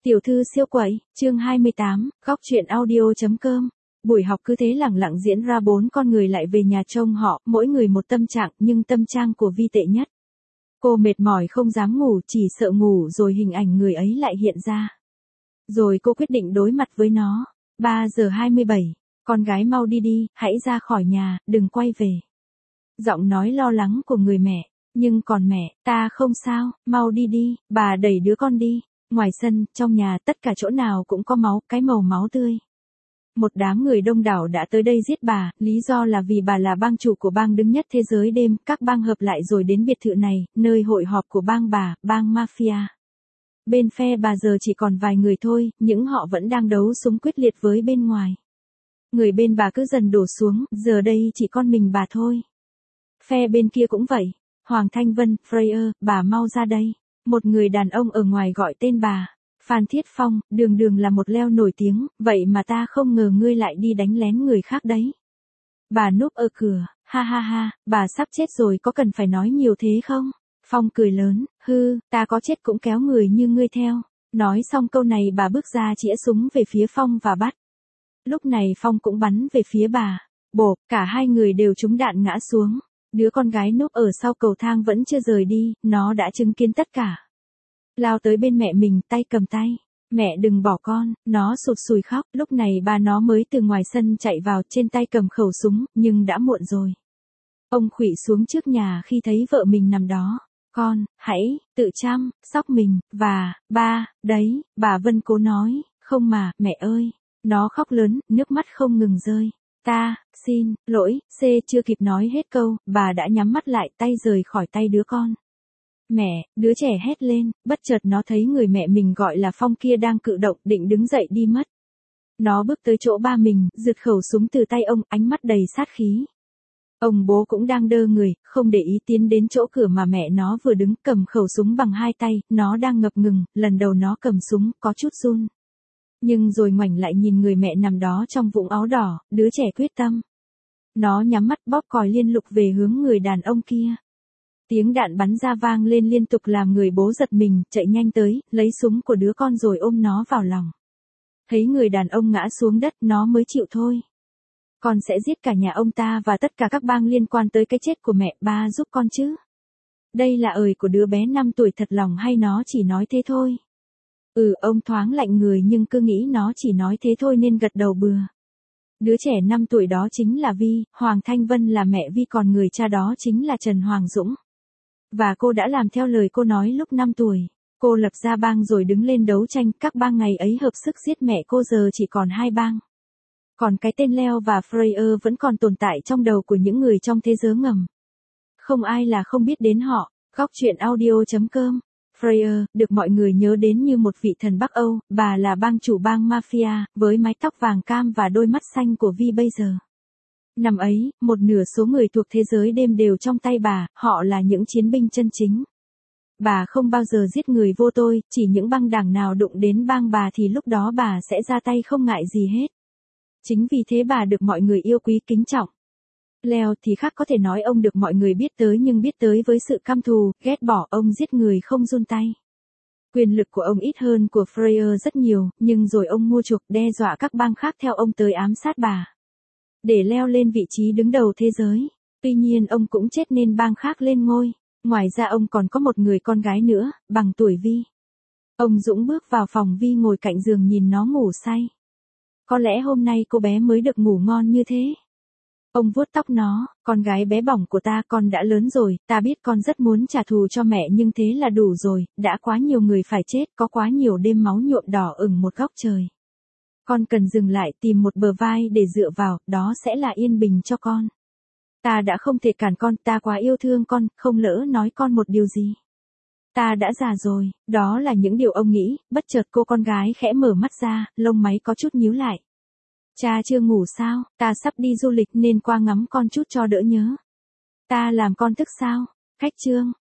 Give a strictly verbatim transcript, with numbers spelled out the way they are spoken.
Tiểu thư siêu quậy, chương hai mươi tám, góc truyện audio.com. Buổi học cứ thế lẳng lặng diễn ra, bốn con người lại về nhà trông họ, mỗi người một tâm trạng, nhưng tâm trạng của Vi tệ nhất. Cô mệt mỏi không dám ngủ, chỉ sợ ngủ rồi hình ảnh người ấy lại hiện ra. Rồi cô quyết định đối mặt với nó. ba giờ hai mươi bảy, con gái mau đi đi, hãy ra khỏi nhà, đừng quay về. Giọng nói lo lắng của người mẹ, nhưng còn mẹ, ta không sao, mau đi đi, bà đẩy đứa con đi. Ngoài sân, trong nhà, tất cả chỗ nào cũng có máu, cái màu máu tươi. Một đám người đông đảo đã tới đây giết bà, lý do là vì bà là bang chủ của bang đứng nhất thế giới đêm, các bang hợp lại rồi đến biệt thự này, nơi hội họp của bang bà, bang mafia. Bên phe bà giờ chỉ còn vài người thôi, những họ vẫn đang đấu súng quyết liệt với bên ngoài. Người bên bà cứ dần đổ xuống, giờ đây chỉ còn mình bà thôi. Phe bên kia cũng vậy. Hoàng Thanh Vân, Freyer, bà mau ra đây. Một người đàn ông ở ngoài gọi tên bà. Phan Thiết Phong, đường đường là một leo nổi tiếng, vậy mà ta không ngờ ngươi lại đi đánh lén người khác đấy. Bà núp ở cửa, ha ha ha, bà sắp chết rồi, có cần phải nói nhiều thế không? Phong cười lớn, hư, ta có chết cũng kéo người như ngươi theo. Nói xong câu này bà bước ra chĩa súng về phía Phong và bắt. Lúc này Phong cũng bắn về phía bà. Bộp, cả hai người đều trúng đạn ngã xuống. Đứa con gái núp ở sau cầu thang vẫn chưa rời đi, nó đã chứng kiến tất cả. Lao tới bên mẹ mình, tay cầm tay. Mẹ đừng bỏ con, nó sụt sùi khóc. Lúc này ba nó mới từ ngoài sân chạy vào, trên tay cầm khẩu súng, nhưng đã muộn rồi. Ông khuỵu xuống trước nhà khi thấy vợ mình nằm đó. Con, hãy, tự chăm, sóc mình, và, ba, đấy, bà Vân cố nói, không mà, mẹ ơi. Nó khóc lớn, nước mắt không ngừng rơi. Ta, xin, lỗi, C chưa kịp nói hết câu, bà đã nhắm mắt lại, tay rời khỏi tay đứa con. Mẹ, đứa trẻ hét lên, bất chợt nó thấy người mẹ mình gọi là Phong kia đang cự động, định đứng dậy đi mất. Nó bước tới chỗ ba mình, giật khẩu súng từ tay ông, ánh mắt đầy sát khí. Ông bố cũng đang đơ người, không để ý tiến đến chỗ cửa mà mẹ nó vừa đứng, cầm khẩu súng bằng hai tay, nó đang ngập ngừng, lần đầu nó cầm súng, có chút run. Nhưng rồi ngoảnh lại nhìn người mẹ nằm đó trong vũng áo đỏ, đứa trẻ quyết tâm. Nó nhắm mắt bóp còi liên lục về hướng người đàn ông kia. Tiếng đạn bắn ra vang lên liên tục làm người bố giật mình, chạy nhanh tới, lấy súng của đứa con rồi ôm nó vào lòng. Thấy người đàn ông ngã xuống đất, nó mới chịu thôi. Con sẽ giết cả nhà ông ta và tất cả các bang liên quan tới cái chết của mẹ, ba giúp con chứ. Đây là ời của đứa bé năm tuổi thật lòng hay nó chỉ nói thế thôi? Ừ, ông thoáng lạnh người nhưng cứ nghĩ nó chỉ nói thế thôi nên gật đầu bừa. Đứa trẻ năm tuổi đó chính là Vi, Hoàng Thanh Vân là mẹ Vi, còn người cha đó chính là Trần Hoàng Dũng. Và cô đã làm theo lời cô nói lúc năm tuổi. Cô lập ra bang rồi đứng lên đấu tranh, các bang ngày ấy hợp sức giết mẹ cô, giờ chỉ còn hai bang. Còn cái tên Leo và Freyer vẫn còn tồn tại trong đầu của những người trong thế giới ngầm. Không ai là không biết đến họ. Góc truyện audio.com. Freyer, được mọi người nhớ đến như một vị thần Bắc Âu, bà là bang chủ bang mafia, với mái tóc vàng cam và đôi mắt xanh của Vi bây giờ. Năm ấy, một nửa số người thuộc thế giới đêm đều trong tay bà, họ là những chiến binh chân chính. Bà không bao giờ giết người vô tội, chỉ những băng đảng nào đụng đến bang bà thì lúc đó bà sẽ ra tay không ngại gì hết. Chính vì thế bà được mọi người yêu quý kính trọng. Leo thì khác, có thể nói ông được mọi người biết tới nhưng biết tới với sự căm thù, ghét bỏ, ông giết người không run tay. Quyền lực của ông ít hơn của Freyer rất nhiều, nhưng rồi ông mua chuộc, đe dọa các bang khác theo ông tới ám sát bà. Để leo lên vị trí đứng đầu thế giới. Tuy nhiên ông cũng chết nên bang khác lên ngôi. Ngoài ra ông còn có một người con gái nữa, bằng tuổi Vi. Ông Dũng bước vào phòng Vi ngồi cạnh giường nhìn nó ngủ say. Có lẽ hôm nay cô bé mới được ngủ ngon như thế. Ông vuốt tóc nó, con gái bé bỏng của ta, con đã lớn rồi, ta biết con rất muốn trả thù cho mẹ nhưng thế là đủ rồi, đã quá nhiều người phải chết, có quá nhiều đêm máu nhuộm đỏ ửng một góc trời. Con cần dừng lại, tìm một bờ vai để dựa vào, đó sẽ là yên bình cho con. Ta đã không thể cản con, ta quá yêu thương con, không lỡ nói con một điều gì. Ta đã già rồi, đó là những điều ông nghĩ, bất chợt cô con gái khẽ mở mắt ra, lông máy có chút nhíu lại. Cha chưa ngủ sao, ta sắp đi du lịch nên qua ngắm con chút cho đỡ nhớ. Ta làm con thức sao? Khách trương,